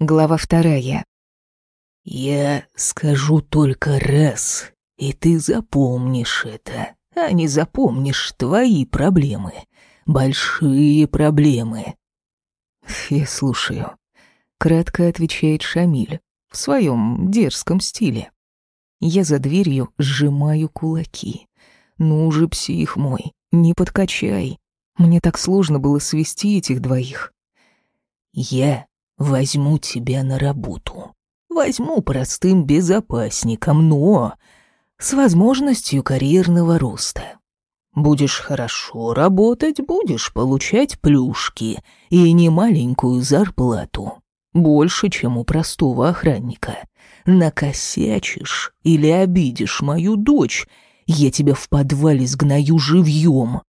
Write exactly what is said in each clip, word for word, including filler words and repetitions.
Глава вторая. «Я скажу только раз, и ты запомнишь это, а не запомнишь твои проблемы. Большие проблемы». Я слушаю. Кратко отвечает Шамиль в своем дерзком стиле. Я за дверью сжимаю кулаки. Ну же, псих мой, не подкачай. Мне так сложно было свести этих двоих. «Я возьму тебя на работу. Возьму простым безопасником, но с возможностью карьерного роста. Будешь хорошо работать, будешь получать плюшки и немаленькую зарплату. Больше, чем у простого охранника. Накосячишь или обидишь мою дочь, я тебя в подвале сгною живьем».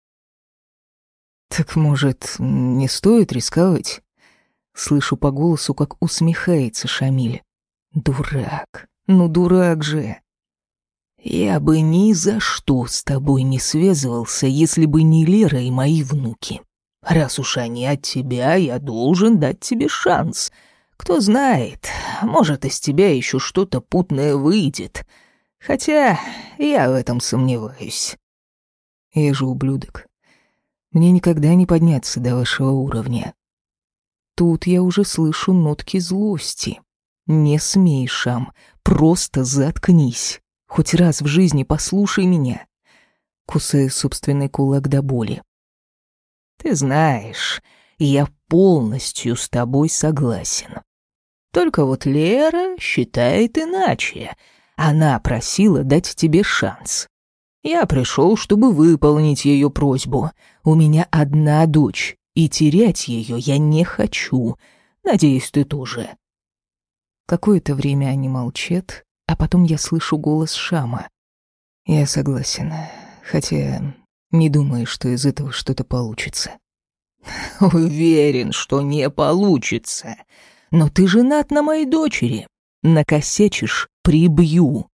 Так, может, не стоит рисковать? Слышу по голосу, как усмехается Шамиль. Дурак, ну дурак же. «Я бы ни за что с тобой не связывался, если бы не Лера и мои внуки. Раз уж они от тебя, я должен дать тебе шанс. Кто знает, может, из тебя еще что-то путное выйдет. Хотя я в этом сомневаюсь». Я же ублюдок. Мне никогда не подняться до вашего уровня. Тут я уже слышу нотки злости. Не смей, Шам, просто заткнись. Хоть раз в жизни послушай меня. Кусаю собственный кулак до боли. «Ты знаешь, я полностью с тобой согласен. Только вот Лера считает иначе. Она просила дать тебе шанс. Я пришел, чтобы выполнить ее просьбу. У меня одна дочь, и терять ее я не хочу. Надеюсь, ты тоже». Какое-то время они молчат, а потом я слышу голос Шама. Я согласен, хотя не думаю, что из этого что-то получится. «Уверен, что не получится. Но ты женат на моей дочери. Накосячишь — прибью».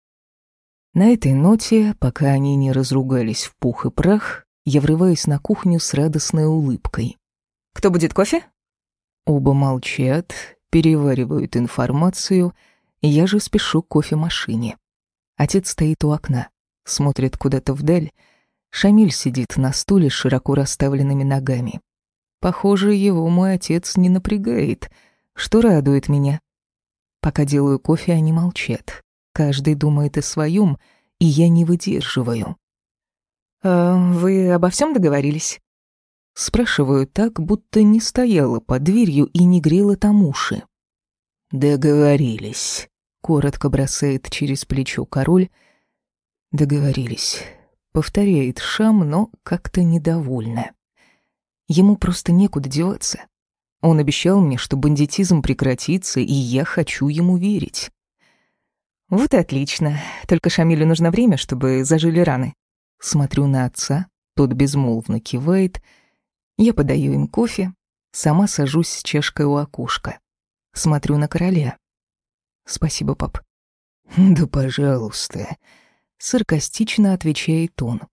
На этой ноте, пока они не разругались в пух и прах, я врываюсь на кухню с радостной улыбкой. «Кто будет кофе?» Оба молчат, переваривают информацию, я же спешу к кофемашине. Отец стоит у окна, смотрит куда-то вдаль. Шамиль сидит на стуле с широко расставленными ногами. Похоже, его мой отец не напрягает, что радует меня. Пока делаю кофе, они молчат. Каждый думает о своем, и я не выдерживаю. «А вы обо всем договорились?» Спрашиваю так, будто не стояла под дверью и не грела там уши. «Договорились», — коротко бросает через плечо король. «Договорились», — повторяет Шам, но как-то недовольно. Ему просто некуда деваться. Он обещал мне, что бандитизм прекратится, и я хочу ему верить. Вот и отлично. Только Шамилю нужно время, чтобы зажили раны. Смотрю на отца, тот безмолвно кивает. Я подаю им кофе, сама сажусь с чашкой у окошка. Смотрю на короля. «Спасибо, пап». «Да пожалуйста», — саркастично отвечает он.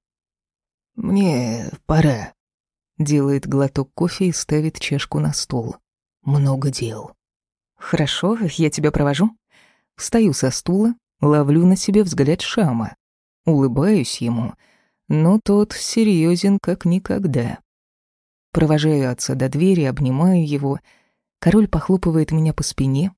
«Мне пора». Делает глоток кофе и ставит чашку на стол. «Много дел». «Хорошо, я тебя провожу». Встаю со стула, ловлю на себе взгляд Шама. Улыбаюсь ему, но тот серьезен как никогда. Провожаю отца до двери, обнимаю его. Король похлопывает меня по спине.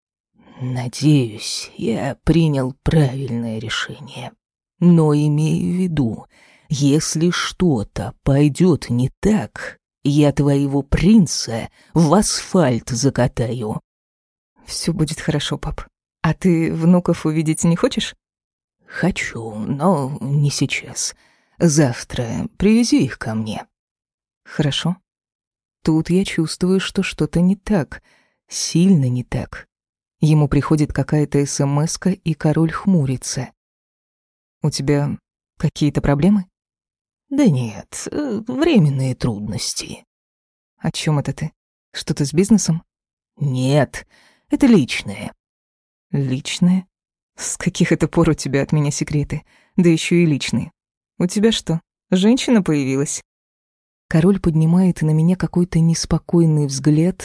«Надеюсь, я принял правильное решение. Но имею в виду, если что-то пойдет не так, я твоего принца в асфальт закатаю». «Все будет хорошо, пап. А ты внуков увидеть не хочешь?» «Хочу, но не сейчас. Завтра привези их ко мне». «Хорошо». Тут я чувствую, что что-то не так, сильно не так. Ему приходит какая-то смс-ка, и король хмурится. «У тебя какие-то проблемы?» «Да нет, временные трудности». «О чем это ты? Что-то с бизнесом?» «Нет, это личное». «Личное? С каких это пор у тебя от меня секреты? Да еще и личные. У тебя что, женщина появилась?» Король поднимает на меня какой-то неспокойный взгляд,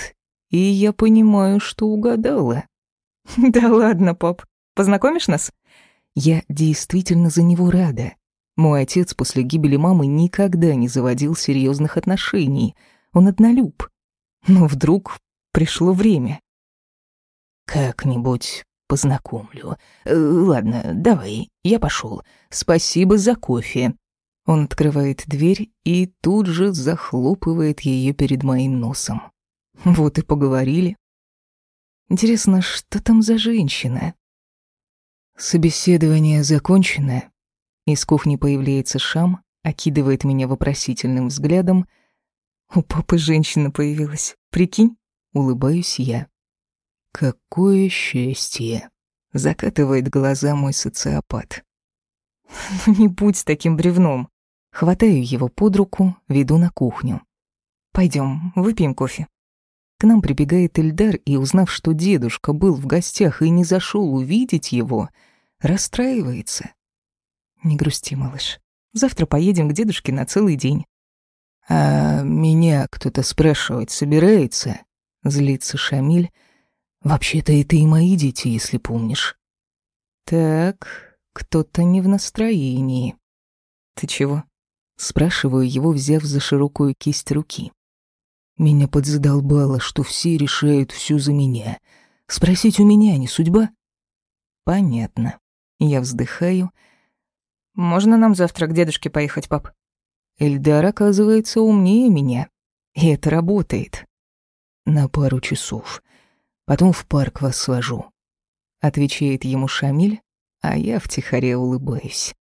и я понимаю, что угадала. Да ладно, пап. Познакомишь нас? Я действительно за него рада. Мой отец после гибели мамы никогда не заводил серьезных отношений. Он однолюб. Но вдруг пришло время. Как-нибудь познакомлю. Э, ладно, давай, я пошел. Спасибо за кофе. Он открывает дверь и тут же захлопывает ее перед моим носом. Вот и поговорили. Интересно, что там за женщина? Собеседование закончено. Из кухни появляется Шам, окидывает меня вопросительным взглядом. У папы женщина появилась. Прикинь? Улыбаюсь я. Какое счастье! Закатывает глаза мой социопат. Ну не будь таким бревном. Хватаю его под руку, веду на кухню. Пойдем, выпьем кофе. К нам прибегает Эльдар и, узнав, что дедушка был в гостях и не зашел увидеть его, расстраивается. Не грусти, малыш. Завтра поедем к дедушке на целый день. А меня кто-то спрашивать собирается? Злится Шамиль. Вообще-то это и мои дети, если помнишь. Так, кто-то не в настроении. Ты чего? Спрашиваю его, взяв за широкую кисть руки. Меня подзадолбало, что все решают всё за меня. Спросить у меня не судьба? Понятно. Я вздыхаю. Можно нам завтра к дедушке поехать, пап? Эльдар, оказывается, умнее меня. И это работает. На пару часов. Потом в парк вас свожу. Отвечает ему Шамиль, а я втихаря улыбаюсь.